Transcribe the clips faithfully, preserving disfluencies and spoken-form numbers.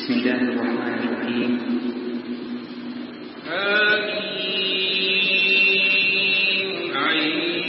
بسم الله الرحمن الرحيم. آمين عين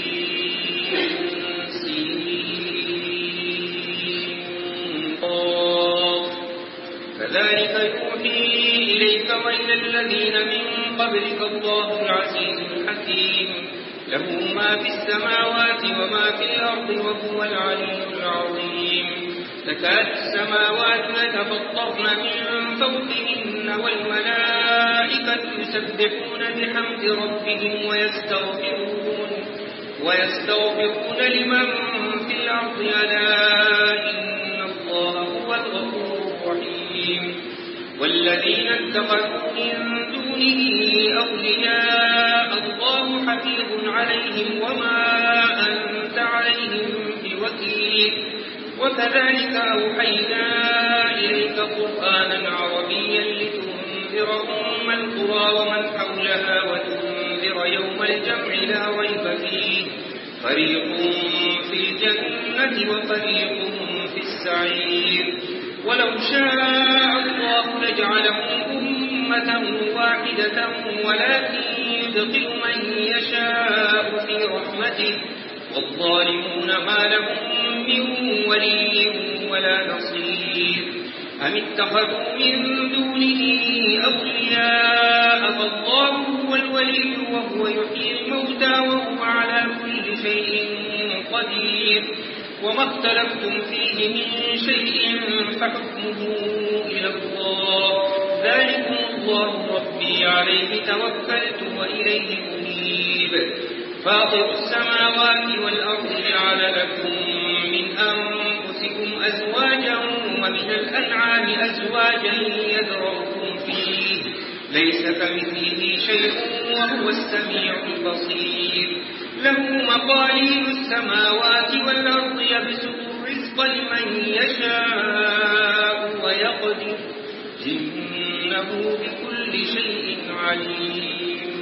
سين قاف كذلك يوحي إليك وإلى الذين من قبلك الله العزيز الحكيم له ما في السماوات وما في الأرض وهو العلي العظيم. تكاد السماوات يتفطرن من فوقهن والملائكة يسبحون بحمد ربهم ويستغفرون ويستغفرون لمن في الأرض ألا إن الله هو الغفور الرحيم. والذين اتخذوا من دونه أولياء الله حفيظ عليهم وما أنت عليهم بوكيل. وكذلك أوحينا إليك قرآنا عربيا لتنذر أم القرى ومن حولها وتنذر يوم الجمع لا ريب فيه فريق في الجنة وفريق في السعير. ولو شاء الله لجعلهم أمة واحدة ولكن يدخل من يشاء في رحمته والظالمون ما لهم من ولي ولا نصير. أم اتخذوا من دونه أولياء فالله هو الولي وهو يحيي الموتى وهو على كل شيء قدير. وما اختلفتم فيه من شيء فحكمه إلى الله ذلكم الله ربي عليه توكلت وإليه أنيب. فاطر السماوات والأرض جعل لكم من أنفسكم أزواجا ومن الأنعام أزواجا يذرأكم فيه ليس كمثله شيء وهو السميع البصير. له مقاليد السماوات والأرض يبسط الرزق لمن يشاء ويقدر إنه بكل شيء عليم.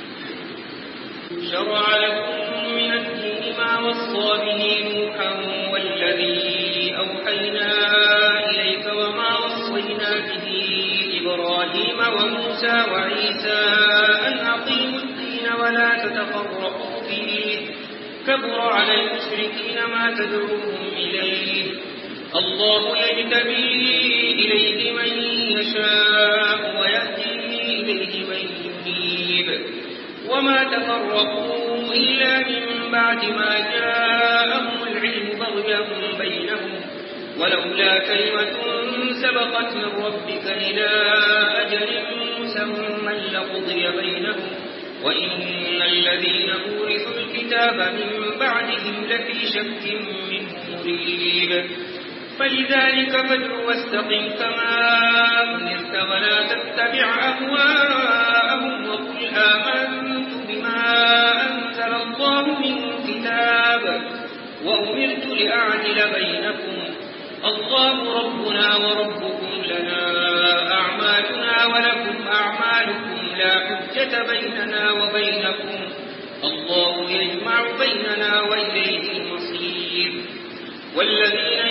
شرع لكم من الدين ما وصى به نوحا والذي أوحينا إليك وما وصينا به إبراهيم وموسى وعيسى أن أقيموا الدين ولا تتفرقوا فيه كبر على المشركين ما تدعوهم إليه. الله يجتبي إليه من يشاء ويهدي إليه من ينيب. وما تفرقوا إلا من بعد ما جاءهم العلم بغيا بينهم ولولا كلمة سبقت من ربك إلى أجل مسمى لقضي بينهم وإن الذين أورثوا الكتاب من بعدهم لفي شك منه مريب. فلذلك فادع واستقم كما أمرت ولا تتبع أهواءهم وقل آمنت بما أنزل الله من كتاب وأمرت لأعدل بينكم الله ربنا وربكم لنا أعمالنا ولكم أعمالكم لا حجة بيننا وبينكم الله يجمع بيننا وإليه المصير. والذين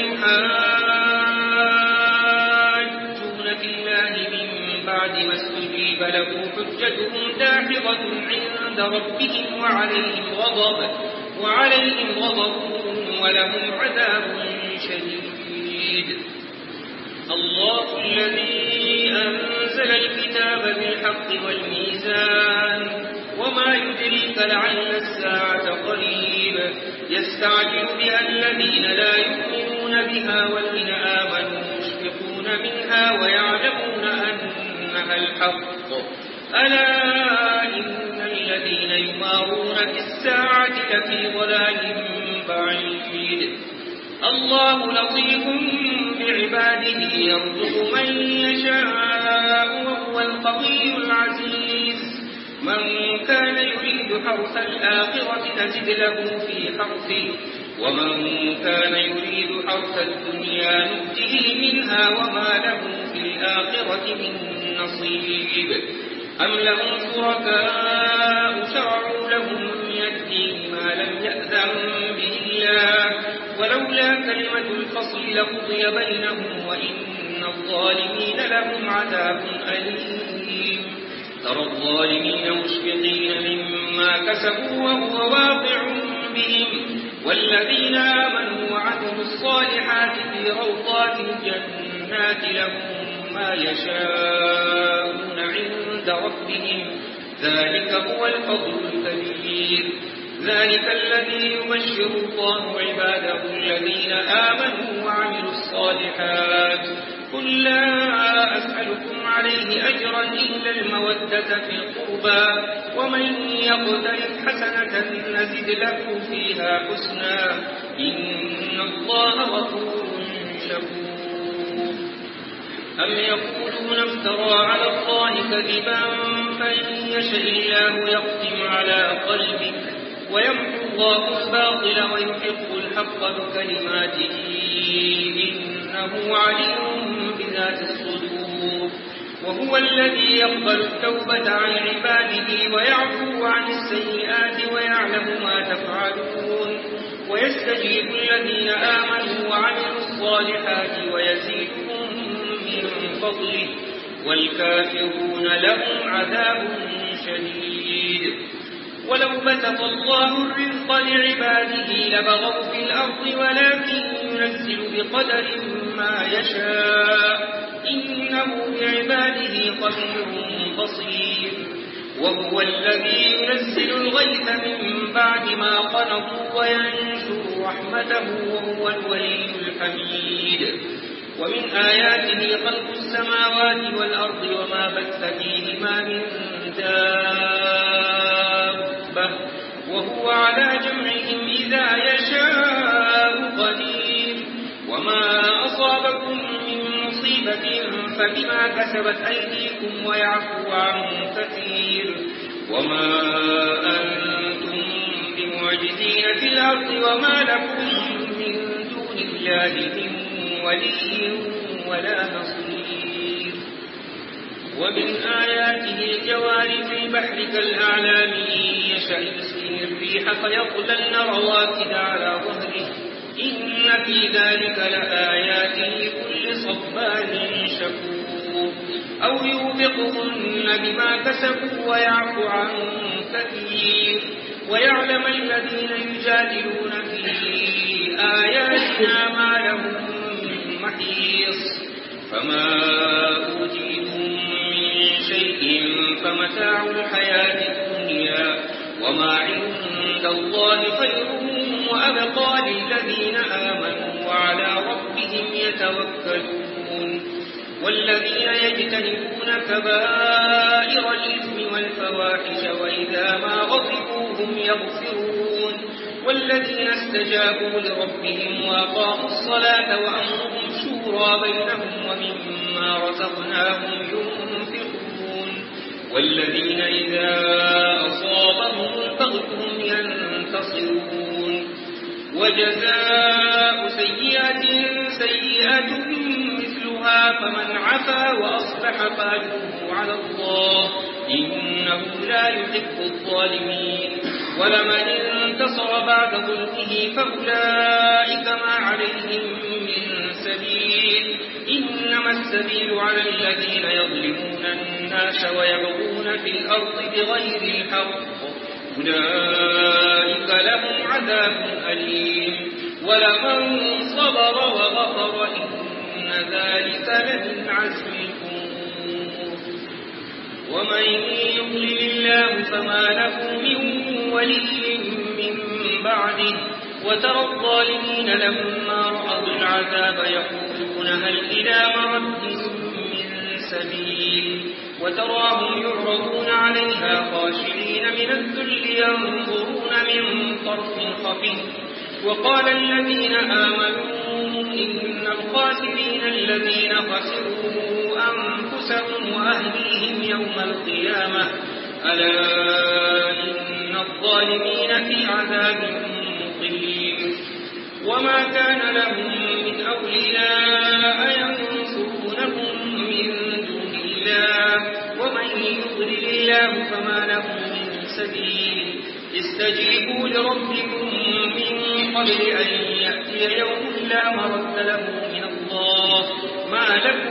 يحاجون في الله من بعد ما استجيب له حجتهم داحضة عند ربهم وعليهم غضب وعليهم غضب ولهم عذاب شديد. الله الذي أنزل الكتاب بالحق والميزان وما يدريك لعل الساعة قريب. يستعجل بها الذين لا يؤمنون بها والذين آمنوا مشفقون منها ويعلمون أنها الحق ألا إن الذين يمارون في الساعة لفي ضلال بعيد. الله لطيف بعباده يرزق من يشاء وهو القوي العزيز. من كان يريد حرث الآخرة نزد له في حرثه ومن كان يريد حرث الدنيا نؤته منها وما له في الآخرة من نصيب. أم لهم شركاء شرعوا لهم من الدين ما لم يأذن به الله ولولا كلمة الفصل لقضي بينهم وإن الظالمين لهم عذاب أليم. ترى الظالمين مشفقين مما كسبوا وهو واقع بهم والذين آمنوا وعملوا الصالحات في روضات الجنات لهم ما يشاءون عند ربهم ذلك هو الفضل الكبير. ذلك الذي يبشر الله عباده الذين آمنوا وعملوا الصالحات قل لا أسألكم عليه أجرا إلا المودة في القربى ومن يقترف حسنة نزد له فيها حسنا إن الله غفور شكور. أم يقولون افترى على الله كذبا فإن يشاء الله يختم على قلبك ويمحو الله الباطل ويحق الحق بكلماته إنه عليم بذات الصدور. وهو الذي يقبل التوبة عن عباده ويعفو عن السيئات ويعلم ما تفعلون ويستجيب الذين آمنوا وعملوا الصالحات ويزيدهم من فضله والكافرون لهم عذاب شديد. ولو بسط الله الرزق لعباده لبغوا في الأرض ولكن ينزل بقدر ما يشاء إنه بعباده خبير بصير. وهو الذي ينزل الغيث من بعد ما قنطوا وينشر رحمته وهو الولي الحميد. ومن آياته خلق السماوات والأرض وما بث فيهما من دابة وهو على جمعهم إذا يشاء قدير. وما أصابكم من مصيبة فبما كسبت أيديكم ويعفو عن كثير. وما أنتم بمعجزين في الأرض وما لكم من دون الله من ولي ولا نصير. ومن آياته الجوار في البحر كالأعلام يشأ يسكن الريح فيظللن رواكد على ظهره إن في ذلك لآيات لكل صبار شكور. أو يوبقهن بما كسبوا ويعفو عن كثير ويعلم الذين يجادلون في آياتنا ما لهم من محيص. فما أوتيتم من شيء فمتاع الحياة الدنيا وما عند الله خير وأبقى للذين آمنوا وعلى ربهم يتوكلون. والذين يجتنبون كبائر الإثم والفواحش وإذا ما غضبوا هم يغفرون. والذين استجابوا لربهم وأقاموا الصلاة وأمرهم شورى بينهم ومما رزقناهم ينفقون. والذين إذا أصابهم البغي هم ينتصرون. وجزاء سيئة سيئة مثلها فمن عفا وأصلح فأجره على الله إنه لا يحب الظالمين. ولمن انتصر بعد ظلمه فأولئك ما عليهم من سبيل إنما السبيل على الذين يظلمون الناس ويبغون في الأرض بغير الحق أولئك لهم عذاب أليم. ولمن صبر وغفر إن ذلك لمن عزم الأمور. ومن يضلل الله فما له من ولي من بعده. وترى الظالمين لما رأوا العذاب يقولون هل إلى مرد من سبيل. وتراهم يعرضون عليها خاشعين من الذل ينظرون من طرف خفي. وقال الذين آمنوا إن الخاسرين الذين خسروا أنفسهم وأهليهم يوم القيامة ألا إن الظالمين في عذاب مقيم. وما كان لهم من أولياء ينصرونهم من دون الله ومن يضلل الله فما له من سبيل. استجيبوا لربكم من قبل أن يأتي يوم لا مرد له من الله ما لكم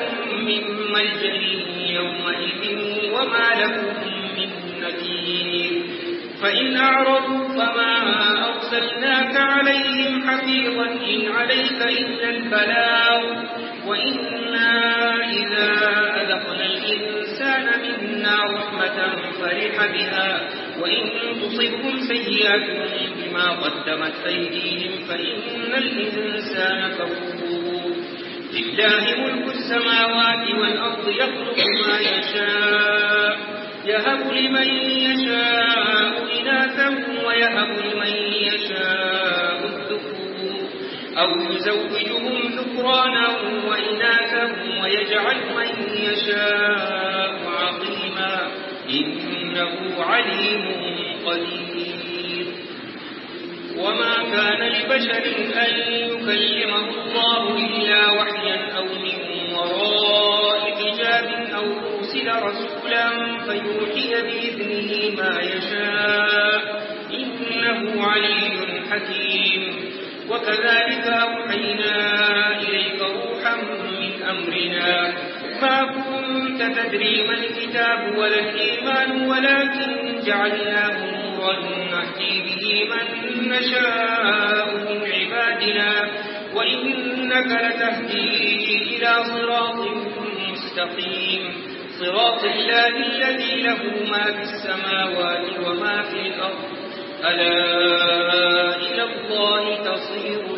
من ملجأ يومئذ وما لهم من نكير فإن أعرضوا فما أرسلناك عليهم حفيظا إن عليك إلا البلاغ وإنا إذا أذقنا الإنسان منا رحمة فرح بها وإن تصبهم سيئة بما قدمت أيديهم فإن الإنسان كفور لله ملك السماوات والأرض يخلق ما يشاء يهب لمن يشاء إناثا ويهب لمن يشاء الذكور أو يزوجهم ذكرانا وإناثا ويجعل من يشاء عقيما إنه عليم قدير وما كان لبشر أن يكلمه الله إلا وحيا أو من وراء حجاب أو يرسل رسولا فيوحي بإذنه ما يشاء إنه علي حكيم وكذلك أوحينا إليك روحا من أمرنا ما كنت تدري ما الكتاب ولا الإيمان ولكن جعلناه نورا نهدي به من نشاء من عبادنا وإنك لتهدي إلى صراط مستقيم صراط الله الذي له ما في السماوات وما في الأرض ألا إلى الله تصير